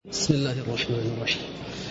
بسم الله الرحمن الرحيم.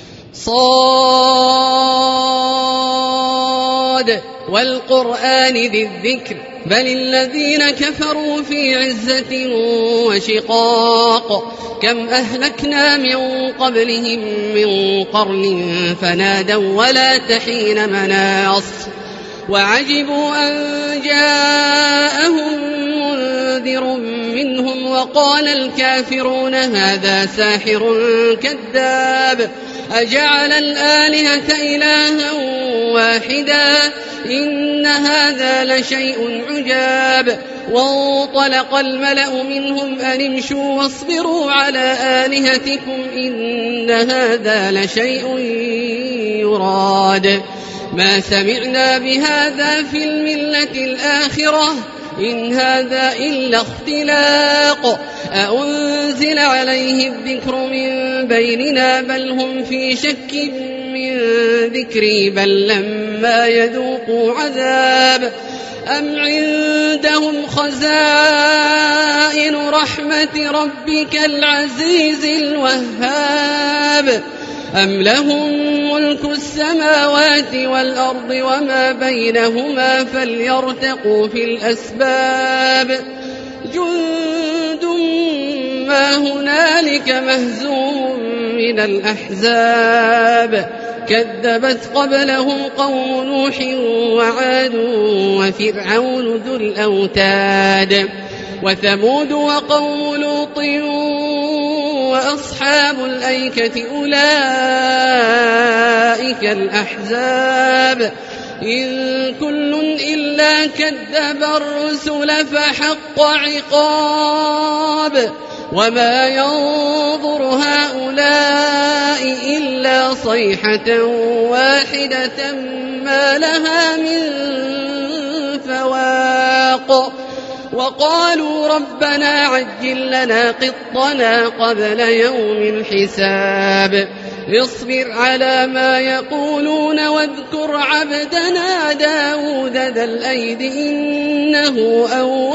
صاد والقرآن ذي الذكر بل الذين كفروا في عزة وشقاق كم أهلكنا من قبلهم من قرن فنادوا ولا تحين مناص وعجبوا أن جاءهم منذر منهم وقال الكافرون هذا ساحر كذاب أجعل الآلهة إلها واحدا إن هذا لشيء عجاب وانطلق الملأ منهم أن امشوا واصبروا على آلهتكم إن هذا لشيء يراد ما سمعنا بهذا في الملة الآخرة إن هذا إلا اختلاق أأنزل عليه الذكر من بيننا بل هم في شك من ذكري بل لما يذوقوا عذاب أم عندهم خزائن رحمة ربك العزيز الوهاب أم لهم ملك السماوات والأرض وما بينهما فليرتقوا في الأسباب جند ما هنالك مهزوم من الأحزاب كذبت قبلهم قوم نوح وعاد وفرعون ذو الأوتاد وثمود وقوم لوط وأصحاب الأيكة أولئك الأحزاب إن كل إلا كذب الرسل فحق عقاب وما ينظر هؤلاء إلا صيحة واحدة ما لها من فواق وقالوا ربنا عجل لنا قطنا قبل يوم الحساب اصبر على ما يقولون واذكر عبدنا داود ذا الأيد إنه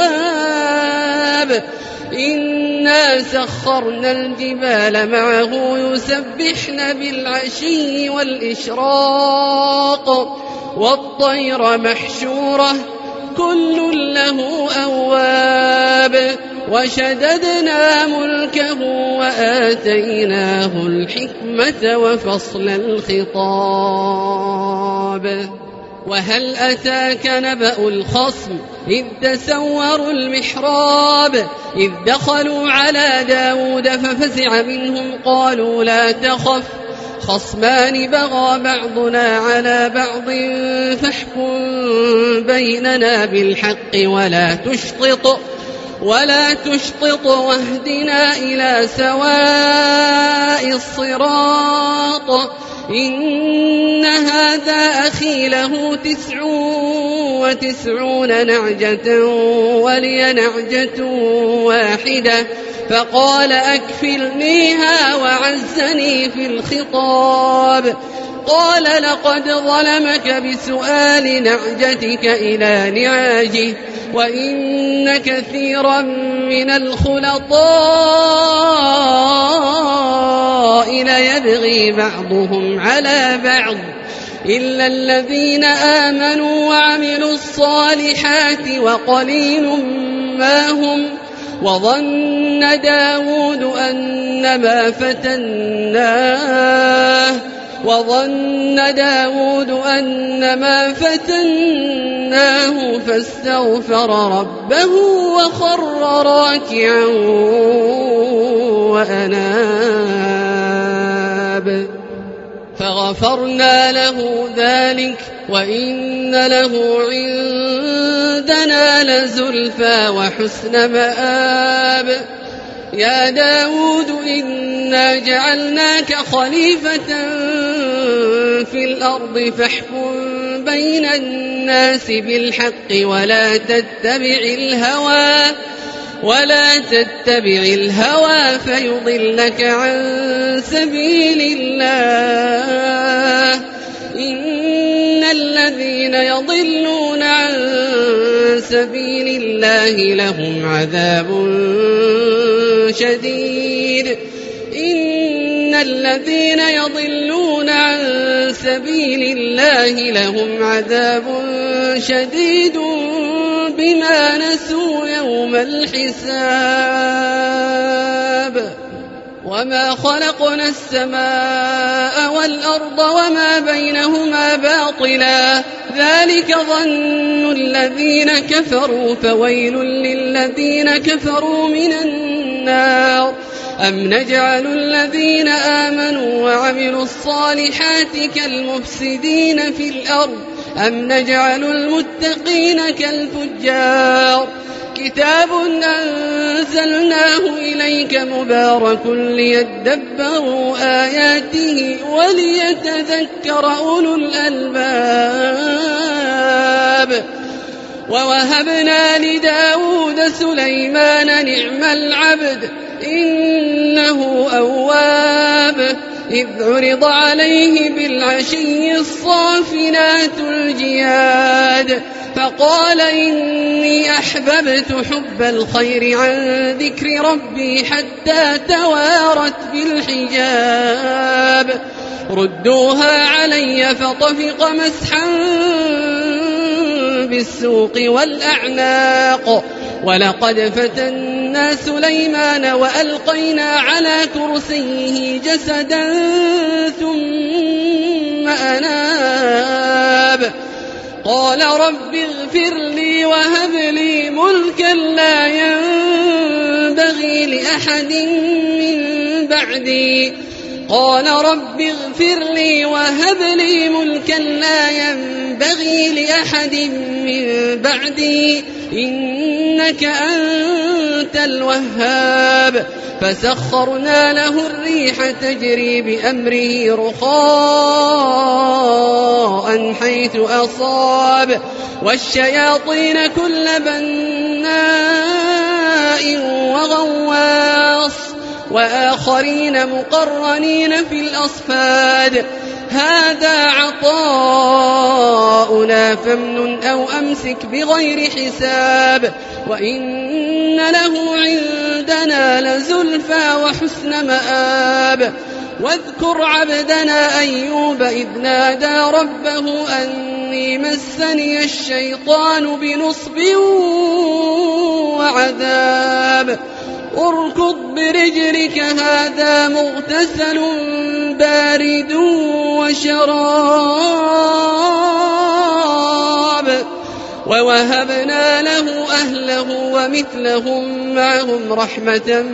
أواب إنا سخرنا الجبال معه يسبحن بالعشي والإشراق والطير محشورة كل له أواب وشددنا ملكه وآتيناه الحكمة وفصل الخطاب وهل أتاك نبأ الخصم إذ تسوروا المحراب إذ دخلوا على داود ففزع منهم قالوا لا تخف خصمان بغى بعضنا على بعض فاحكم بيننا بالحق ولا تشطط واهدنا إلى سواء الصراط إن هذا أخي له 99 نعجة ولي نعجة واحدة فقال أكفلنيها وعزني في الخطاب قال لقد ظلمك بسؤال نعجتك إلى نعاجه وإن كثيرا من الخلطاء ليبغي بعضهم على بعض إلا الذين آمنوا وعملوا الصالحات وقليل ما هم وظن داود أن ما فتناه فاستغفر ربه وخر راكعا وأناب فغفرنا له ذلك وإن له عندنا لزلفى وحسن مآب يا داود إنا جعلناك خليفة في الأرض فاحكم بين الناس بالحق ولا تتبع الهوى فيضلك عن سبيل الله إن الذين يضلون عن سبيل الله لهم عذاب شديد الذين يضلون عن سبيل الله لهم عذاب شديد بما نسوا يوم الحساب وما خلقنا السماء والأرض وما بينهما باطلا ذلك ظن الذين كفروا فويل للذين كفروا من النار أم نجعل الذين آمنوا وعملوا الصالحات كالمفسدين في الأرض أم نجعل المتقين كالفجار كتاب أنزلناه إليك مبارك ليدبروا آياته وليتذكر أولو الألباب ووهبنا لداود سليمان نعم العبد إنه أواب إذ عرض عليه بالعشي الصافنات الجياد فقال إني أحببت حب الخير عن ذكر ربي حتى توارت بالحجاب ردوها علي فطفق مسحا بالسوق والأعناق ولقد فتنا سليمان وألقينا على كرسيه جسدا ثم أناب قال رب اغفر لي وهب لي ملكا لا ينبغي لأحد من بعدي قال رب اغفر لي وهب لي ملكا لا ينبغي لأحد من بعدي إنك أنت الوهاب فسخرنا له الريح تجري بأمره رخاء حيث أصاب والشياطين كل بناء وغواص وآخرين مقرنين في الأصفاد هذا عطاؤنا فامنن أو أمسك بغير حساب وإن له عندنا لزلفى وحسن مآب واذكر عبدنا أيوب إذ نادى ربه أني مسني الشيطان بنصب وعذاب اركض برجلك هذا مغتسل بارد وشراب ووهبنا له أهله ومثلهم معهم رحمة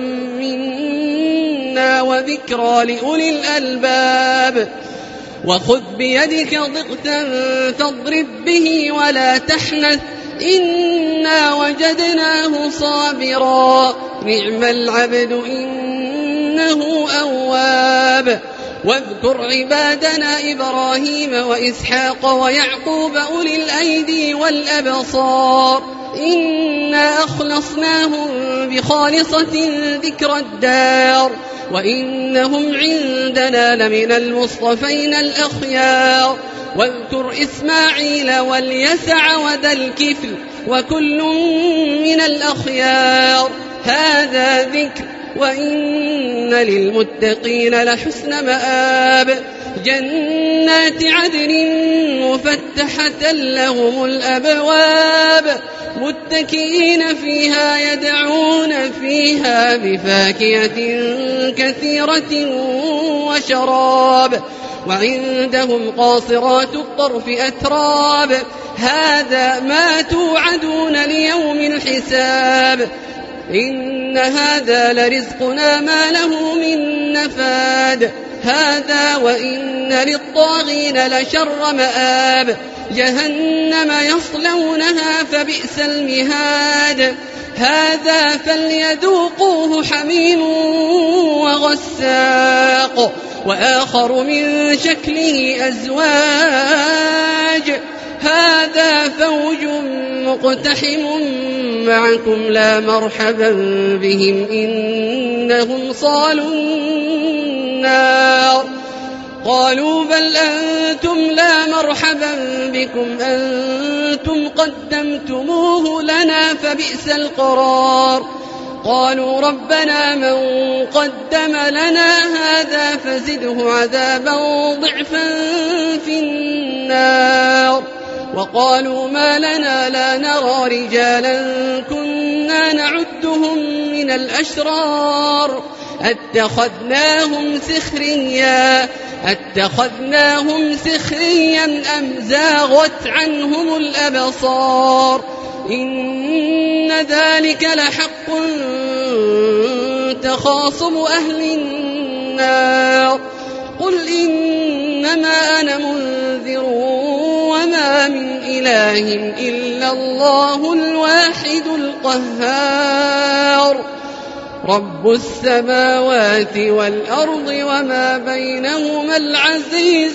منا وذكرى لأولي الألباب وخذ بيدك ضغثا فاضرب به ولا تحنث إنا وجدناه صابرا نعم العبد إنه أواب واذكر عبادنا إبراهيم وإسحاق ويعقوب أولي الأيدي والأبصار إنا أخلصناهم بخالصة ذكر الدار وإنهم عندنا لمن المصطفين الأخيار واذكر إسماعيل واليسع وذا الكفل وكل من الأخيار هذا ذكر وإن للمتقين لحسن مآب جنات عدن مفتحة لهم الأبواب متكئين فيها يدعون فيها بفاكهة كثيرة وشراب وعندهم قاصرات الطرف أتراب هذا ما توعدون ليوم الحساب إن هذا لرزقنا ما له من نفاد هذا وإن للطاغين لشر مآب جهنم يصلونها فبئس المهاد هذا فليذوقوه حميم وغساق وآخر من شكله أزواج هذا فوج مقتحم معكم لا مرحبا بهم إنهم صالوا النار قالوا بل أنتم لا مرحبا بكم أنتم قدمتموه لنا فبئس القرار قالوا ربنا من قدم لنا هذا فزده عذابا ضعفا في النار. وقالوا ما لنا لا نرى رجالا كنا نعدهم من الأشرار أتخذناهم سخريا أم زاغت عنهم الأبصار إن ذلك لحق تخاصم أهل النار. قل إنما أنا منذر وما من إله إلا الله الواحد القهار رب السماوات والأرض وما بينهما العزيز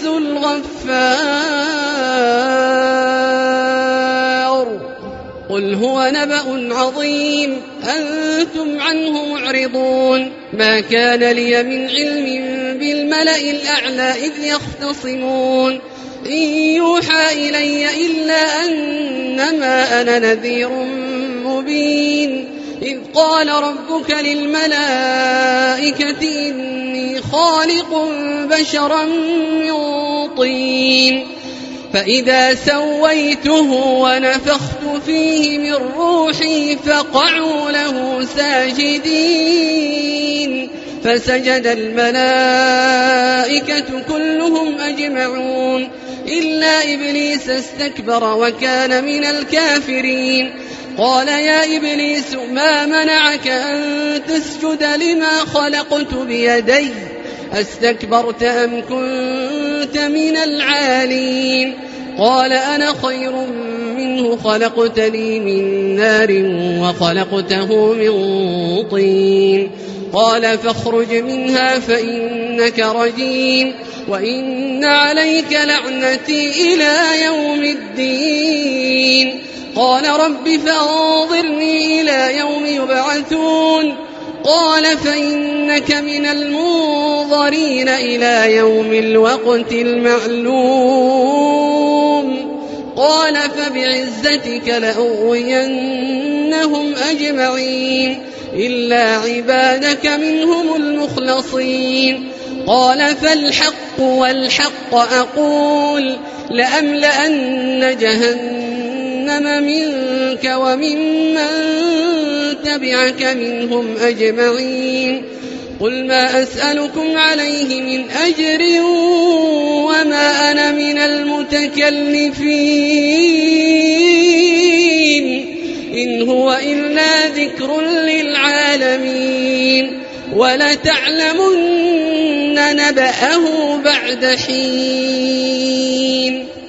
الغفار. قل هو نبأ عظيم أنتم عنه معرضون. ما كان لي من علم بالملأ الأعلى إذ يختصمون إن يوحى إلي إلا أنما أنا نذير مبين. إذ قال ربك للملائكة إني خالق بشرا من طين فإذا سويته ونفخت فيه من روحي فقعوا له ساجدين فسجد الملائكة كلهم أجمعون إلا إبليس استكبر وكان من الكافرين. قال يا إبليس ما منعك أن تسجد لما خلقت بيدي أستكبرت أم كنت من العالين؟ قال أنا خير منه خلقتني من نار وخلقته من طين. قال فاخرج منها فإنك رجيم وإن عليك لعنتي إلى يوم الدين. قال رب فأنظرني إلى يوم يبعثون. قال فإنك من المنظرين إلى يوم الوقت المعلوم. قال فبعزتك لأغوينهم أجمعين إلا عبادك منهم المخلصين. قال فالحق والحق أقول لأملأن جهنم منك وممن تبعك منهم أجمعين. قل ما أسألكم عليه من أجر وما أنا من المتكلفين إن هو إلا ذكر للعالمين ولتعلمن نبأه بعد حين.